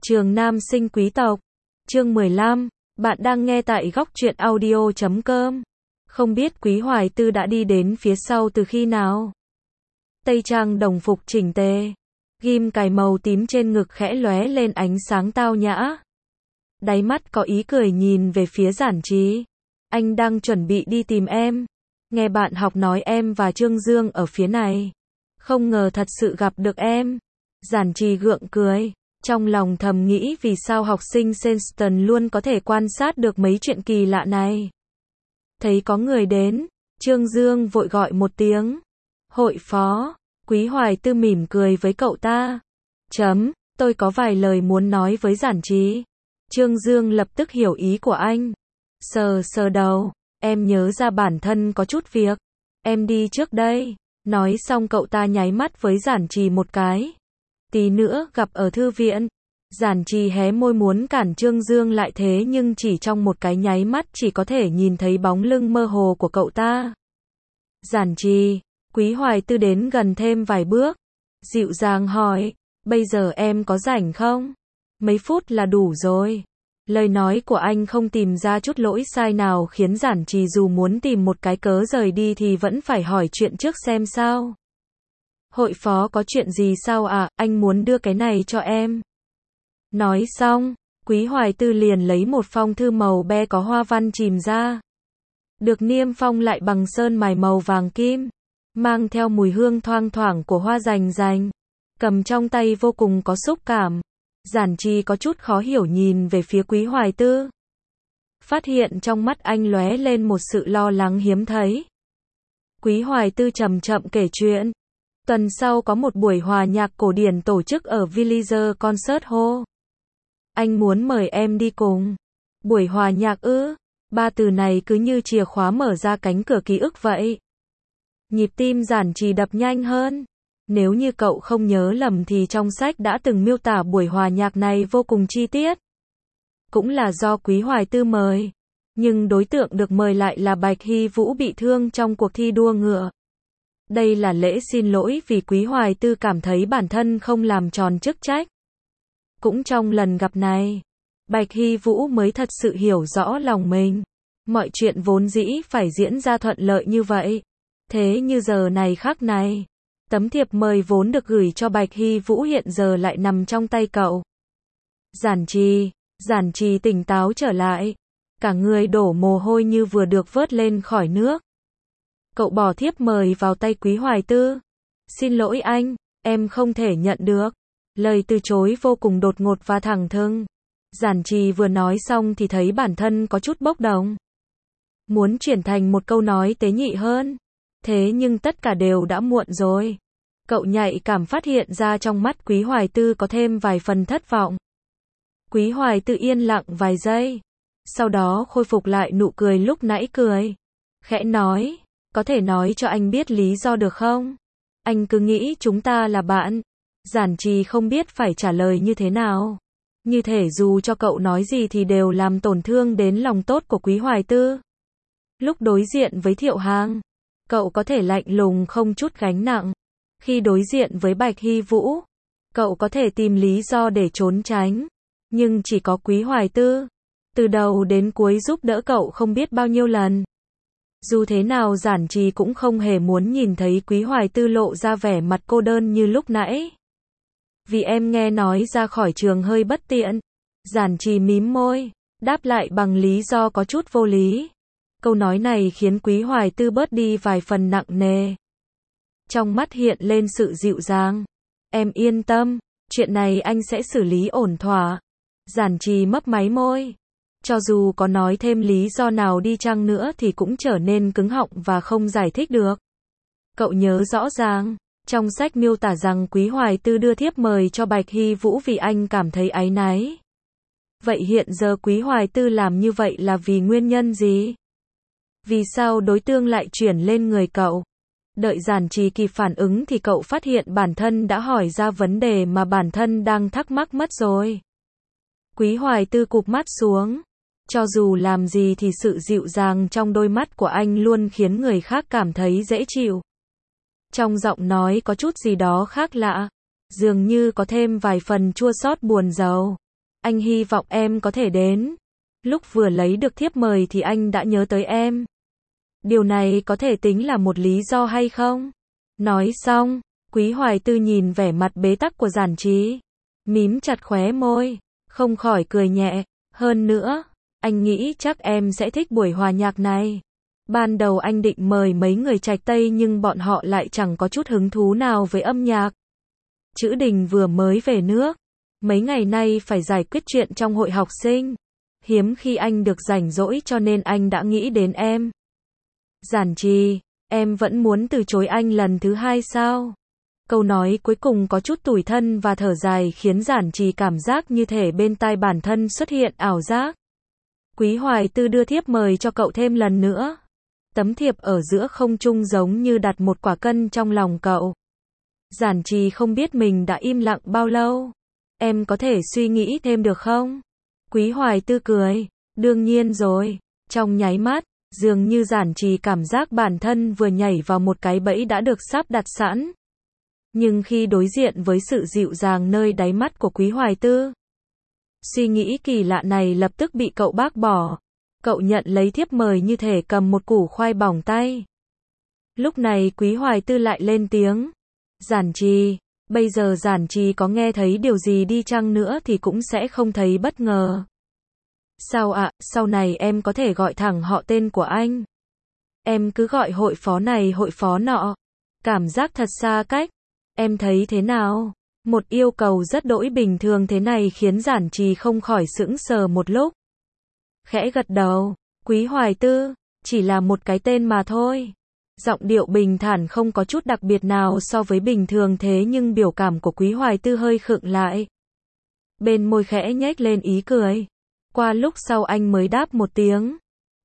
Trường Nam Sinh Quý Tộc. Chương 15. Bạn đang nghe tại góc truyện audio.com. Không biết Quý Hoài Tư đã đi đến phía sau từ khi nào. Tây trang đồng phục chỉnh tề, ghim cài màu tím trên ngực khẽ lóe lên ánh sáng tao nhã. Đáy mắt có ý cười nhìn về phía Giản Trì. Anh đang chuẩn bị đi tìm em. Nghe bạn học nói em và Trương Dương ở phía này. Không ngờ thật sự gặp được em. Giản Trì gượng cười. Trong lòng thầm nghĩ vì sao học sinh Senston luôn có thể quan sát được mấy chuyện kỳ lạ này. Thấy có người đến, Trương Dương vội gọi một tiếng. Hội phó. Quý Hoài Tư mỉm cười với cậu ta. Tôi có vài lời muốn nói với Giản Trì. Trương Dương lập tức hiểu ý của anh. Sờ đầu, em nhớ ra bản thân có chút việc. Em đi trước đây. Nói xong cậu ta nháy mắt với Giản Trì một cái. Tí nữa gặp ở thư viện. Giản Trì hé môi muốn cản Trương Dương lại thế nhưng chỉ trong một cái nháy mắt chỉ có thể nhìn thấy bóng lưng mơ hồ của cậu ta. Giản Trì. Quý Hoài Tư đến gần thêm vài bước. Dịu dàng hỏi. Bây giờ em có rảnh không? Mấy phút là đủ rồi. Lời nói của anh không tìm ra chút lỗi sai nào khiến Giản Trì dù muốn tìm một cái cớ rời đi thì vẫn phải hỏi chuyện trước xem sao. Hội phó có chuyện gì sao ạ? Anh muốn đưa cái này cho em. Nói xong, Quý Hoài Tư liền lấy một phong thư màu be có hoa văn chìm ra. Được niêm phong lại bằng sơn mài màu vàng kim, mang theo mùi hương thoang thoảng của hoa rành rành. Cầm trong tay vô cùng có xúc cảm. Giản Trì có chút khó hiểu nhìn về phía Quý Hoài Tư. Phát hiện trong mắt anh lóe lên một sự lo lắng hiếm thấy. Quý Hoài Tư chậm chậm kể chuyện. Tuần sau có một buổi hòa nhạc cổ điển tổ chức ở Villager Concert Hall. Anh muốn mời em đi cùng. Buổi hòa nhạc ư? Ba từ này cứ như chìa khóa mở ra cánh cửa ký ức vậy. Nhịp tim Giản Trì đập nhanh hơn. Nếu như cậu không nhớ lầm thì trong sách đã từng miêu tả buổi hòa nhạc này vô cùng chi tiết. Cũng là do Quý Hoài Tư mời. Nhưng đối tượng được mời lại là Bạch Hy Vũ bị thương trong cuộc thi đua ngựa. Đây là lễ xin lỗi vì Quý Hoài Tư cảm thấy bản thân không làm tròn chức trách. Cũng trong lần gặp này, Bạch Hy Vũ mới thật sự hiểu rõ lòng mình. Mọi chuyện vốn dĩ phải diễn ra thuận lợi như vậy. Thế như giờ này khắc này, tấm thiệp mời vốn được gửi cho Bạch Hy Vũ hiện giờ lại nằm trong tay cậu. Giản Trì tỉnh táo trở lại. Cả người đổ mồ hôi như vừa được vớt lên khỏi nước. Cậu bỏ thiếp mời vào tay Quý Hoài Tư. Xin lỗi anh, em không thể nhận được. Lời từ chối vô cùng đột ngột và thẳng thừng. Giản Trì vừa nói xong thì thấy bản thân có chút bốc đồng. Muốn chuyển thành một câu nói tế nhị hơn. Thế nhưng tất cả đều đã muộn rồi. Cậu nhạy cảm phát hiện ra trong mắt Quý Hoài Tư có thêm vài phần thất vọng. Quý Hoài Tư yên lặng vài giây. Sau đó khôi phục lại nụ cười lúc nãy cười. Khẽ nói. Có thể nói cho anh biết lý do được không? Anh cứ nghĩ chúng ta là bạn. Giản Trì không biết phải trả lời như thế nào. Như thể dù cho cậu nói gì thì đều làm tổn thương đến lòng tốt của Quý Hoài Tư. Lúc đối diện với Thiệu Hàng, cậu có thể lạnh lùng không chút gánh nặng. Khi đối diện với Bạch Hy Vũ, cậu có thể tìm lý do để trốn tránh. Nhưng chỉ có Quý Hoài Tư, từ đầu đến cuối giúp đỡ cậu không biết bao nhiêu lần. Dù thế nào Giản Trì cũng không hề muốn nhìn thấy Quý Hoài Tư lộ ra vẻ mặt cô đơn như lúc nãy. Vì em nghe nói ra khỏi trường hơi bất tiện. Giản Trì mím môi, đáp lại bằng lý do có chút vô lý. Câu nói này khiến Quý Hoài Tư bớt đi vài phần nặng nề. Trong mắt hiện lên sự dịu dàng. Em yên tâm, chuyện này anh sẽ xử lý ổn thỏa. Giản Trì mấp máy môi. Cho dù có nói thêm lý do nào đi chăng nữa thì cũng trở nên cứng họng và không giải thích được. Cậu nhớ rõ ràng, trong sách miêu tả rằng Quý Hoài Tư đưa thiếp mời cho Bạch Hy Vũ vì anh cảm thấy áy náy. Vậy hiện giờ Quý Hoài Tư làm như vậy là vì nguyên nhân gì? Vì sao đối tượng lại chuyển lên người cậu? Đợi Giản Trì kịp phản ứng thì cậu phát hiện bản thân đã hỏi ra vấn đề mà bản thân đang thắc mắc mất rồi. Quý Hoài Tư cụp mắt xuống. Cho dù làm gì thì sự dịu dàng trong đôi mắt của anh luôn khiến người khác cảm thấy dễ chịu. Trong giọng nói có chút gì đó khác lạ, dường như có thêm vài phần chua xót buồn rầu. Anh hy vọng em có thể đến. Lúc vừa lấy được thiếp mời thì anh đã nhớ tới em. Điều này có thể tính là một lý do hay không? Nói xong, Quý Hoài Tư nhìn vẻ mặt bế tắc của Giản Trì, mím chặt khóe môi, không khỏi cười nhẹ. Hơn nữa, anh nghĩ chắc em sẽ thích buổi hòa nhạc này. Ban đầu anh định mời mấy người Trạch Tây nhưng bọn họ lại chẳng có chút hứng thú nào với âm nhạc. Chữ Đình vừa mới về nước, mấy ngày nay phải giải quyết chuyện trong hội học sinh. Hiếm khi anh được rảnh rỗi cho nên anh đã nghĩ đến em. Giản Trì, em vẫn muốn từ chối anh lần thứ hai sao? Câu nói cuối cùng có chút tủi thân và thở dài khiến Giản Trì cảm giác như thể bên tai bản thân xuất hiện ảo giác. Quý Hoài Tư đưa thiếp mời cho cậu thêm lần nữa. Tấm thiệp ở giữa không trung giống như đặt một quả cân trong lòng cậu. Giản Trì không biết mình đã im lặng bao lâu. Em có thể suy nghĩ thêm được không? Quý Hoài Tư cười. Đương nhiên rồi. Trong nháy mắt, dường như Giản Trì cảm giác bản thân vừa nhảy vào một cái bẫy đã được sắp đặt sẵn. Nhưng khi đối diện với sự dịu dàng nơi đáy mắt của Quý Hoài Tư, suy nghĩ kỳ lạ này lập tức bị cậu bác bỏ. Cậu nhận lấy thiếp mời như thể cầm một củ khoai bỏng tay. Lúc này Quý Hoài Tư lại lên tiếng. Giản Trì, bây giờ Giản Trì có nghe thấy điều gì đi chăng nữa thì cũng sẽ không thấy bất ngờ. Sao ạ, sau này em có thể gọi thẳng họ tên của anh. Em cứ gọi hội phó này hội phó nọ. Cảm giác thật xa cách. Em thấy thế nào? Một yêu cầu rất đỗi bình thường thế này khiến Giản Trì không khỏi sững sờ một lúc. Khẽ gật đầu, Quý Hoài Tư, chỉ là một cái tên mà thôi. Giọng điệu bình thản không có chút đặc biệt nào so với bình thường thế nhưng biểu cảm của Quý Hoài Tư hơi khựng lại. Bên môi khẽ nhếch lên ý cười. Qua lúc sau anh mới đáp một tiếng.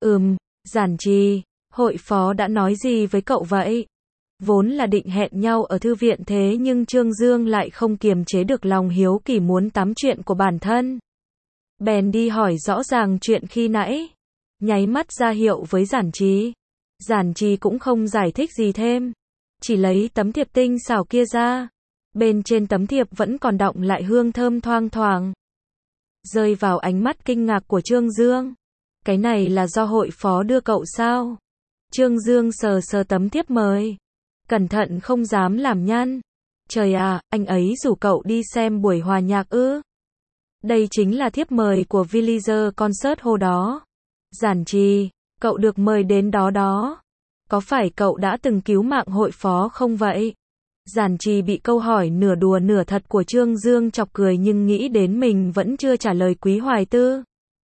Giản Trì, hội phó đã nói gì với cậu vậy? Vốn là định hẹn nhau ở thư viện thế nhưng Trương Dương lại không kiềm chế được lòng hiếu kỳ muốn tám chuyện của bản thân. Bèn đi hỏi rõ ràng chuyện khi nãy. Nháy mắt ra hiệu với Giản Trì. Giản Trì cũng không giải thích gì thêm. Chỉ lấy tấm thiệp tinh xảo kia ra. Bên trên tấm thiệp vẫn còn đọng lại hương thơm thoang thoảng. Rơi vào ánh mắt kinh ngạc của Trương Dương. Cái này là do hội phó đưa cậu sao? Trương Dương sờ sờ tấm thiếp mời. Cẩn thận không dám làm nhăn. Trời à, anh ấy rủ cậu đi xem buổi hòa nhạc ư? Đây chính là thiếp mời của Villager Concert Hall đó. Giản Trì, cậu được mời đến đó đó. Có phải cậu đã từng cứu mạng hội phó không vậy? Giản Trì bị câu hỏi nửa đùa nửa thật của Trương Dương chọc cười nhưng nghĩ đến mình vẫn chưa trả lời Quý Hoài Tư.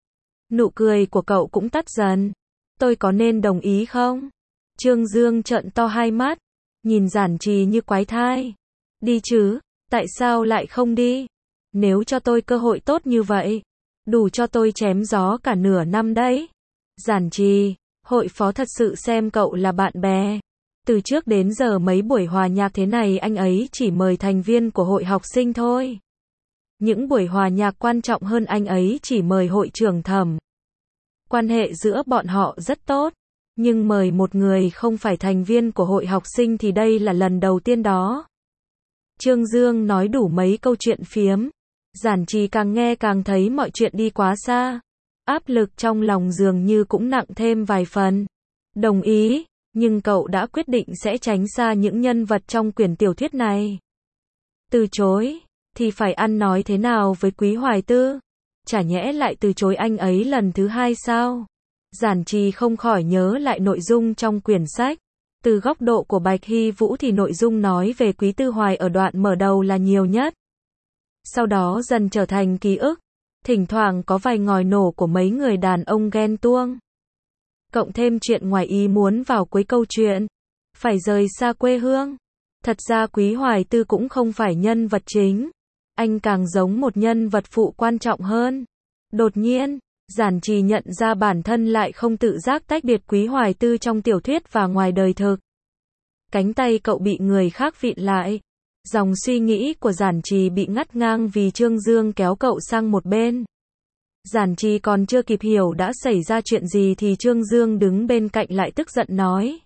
Nụ cười của cậu cũng tắt dần. Tôi có nên đồng ý không? Trương Dương trợn to hai mắt, nhìn Giản Trì như quái thai. Đi chứ, tại sao lại không đi? Nếu cho tôi cơ hội tốt như vậy, đủ cho tôi chém gió cả nửa năm đấy. Giản Trì, hội phó thật sự xem cậu là bạn bè. Từ trước đến giờ mấy buổi hòa nhạc thế này anh ấy chỉ mời thành viên của hội học sinh thôi. Những buổi hòa nhạc quan trọng hơn anh ấy chỉ mời hội trưởng Thẩm. Quan hệ giữa bọn họ rất tốt. Nhưng mời một người không phải thành viên của hội học sinh thì đây là lần đầu tiên đó. Trương Dương nói đủ mấy câu chuyện phiếm. Giản Trì càng nghe càng thấy mọi chuyện đi quá xa. Áp lực trong lòng dường như cũng nặng thêm vài phần. Đồng ý, nhưng cậu đã quyết định sẽ tránh xa những nhân vật trong quyển tiểu thuyết này. Từ chối, thì phải ăn nói thế nào với Quý Hoài Tư? Chả nhẽ lại từ chối anh ấy lần thứ hai sao? Giản Trì không khỏi nhớ lại nội dung trong quyển sách. Từ góc độ của Bạch Hy Vũ thì nội dung nói về Quý Tư Hoài ở đoạn mở đầu là nhiều nhất. Sau đó dần trở thành ký ức. Thỉnh thoảng có vài ngòi nổ của mấy người đàn ông ghen tuông. Cộng thêm chuyện ngoài ý muốn vào cuối câu chuyện. Phải rời xa quê hương. Thật ra Quý Hoài Tư cũng không phải nhân vật chính. Anh càng giống một nhân vật phụ quan trọng hơn. Đột nhiên, Giản Trì nhận ra bản thân lại không tự giác tách biệt Quý Hoài Tư trong tiểu thuyết và ngoài đời thực. Cánh tay cậu bị người khác vịn lại. Dòng suy nghĩ của Giản Trì bị ngắt ngang vì Trương Dương kéo cậu sang một bên. Giản Trì còn chưa kịp hiểu đã xảy ra chuyện gì thì Trương Dương đứng bên cạnh lại tức giận nói.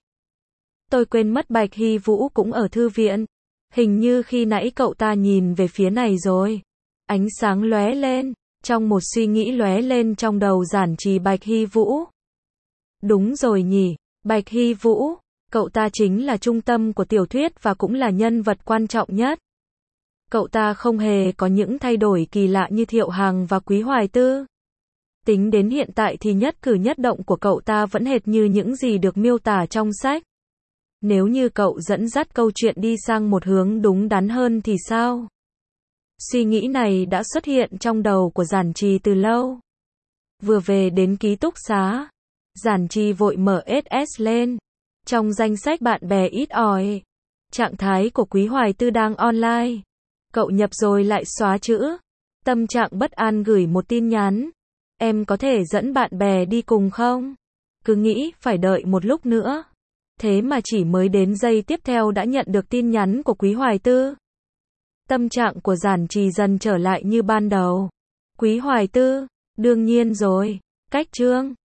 Tôi quên mất Bạch Hy Vũ cũng ở thư viện. Hình như khi nãy cậu ta nhìn về phía này rồi. Ánh sáng lóe lên. Trong một suy nghĩ lóe lên trong đầu Giản Trì Bạch Hy Vũ. Đúng rồi nhỉ, Bạch Hy Vũ, cậu ta chính là trung tâm của tiểu thuyết và cũng là nhân vật quan trọng nhất. Cậu ta không hề có những thay đổi kỳ lạ như Thiệu Hằng và Quý Hoài Tư. Tính đến hiện tại thì nhất cử nhất động của cậu ta vẫn hệt như những gì được miêu tả trong sách. Nếu như cậu dẫn dắt câu chuyện đi sang một hướng đúng đắn hơn thì sao? Suy nghĩ này đã xuất hiện trong đầu của Giản Trì từ lâu. Vừa về đến ký túc xá, Giản Trì vội mở SS lên. Trong danh sách bạn bè ít ỏi, trạng thái của Quý Hoài Tư đang online. Cậu nhập rồi lại xóa chữ. Tâm trạng bất an gửi một tin nhắn. Em có thể dẫn bạn bè đi cùng không? Cứ nghĩ phải đợi một lúc nữa. Thế mà chỉ mới đến giây tiếp theo đã nhận được tin nhắn của Quý Hoài Tư. Tâm trạng của Giản Trì dần trở lại như ban đầu. Quý Hoài Tư, đương nhiên rồi. Cách chương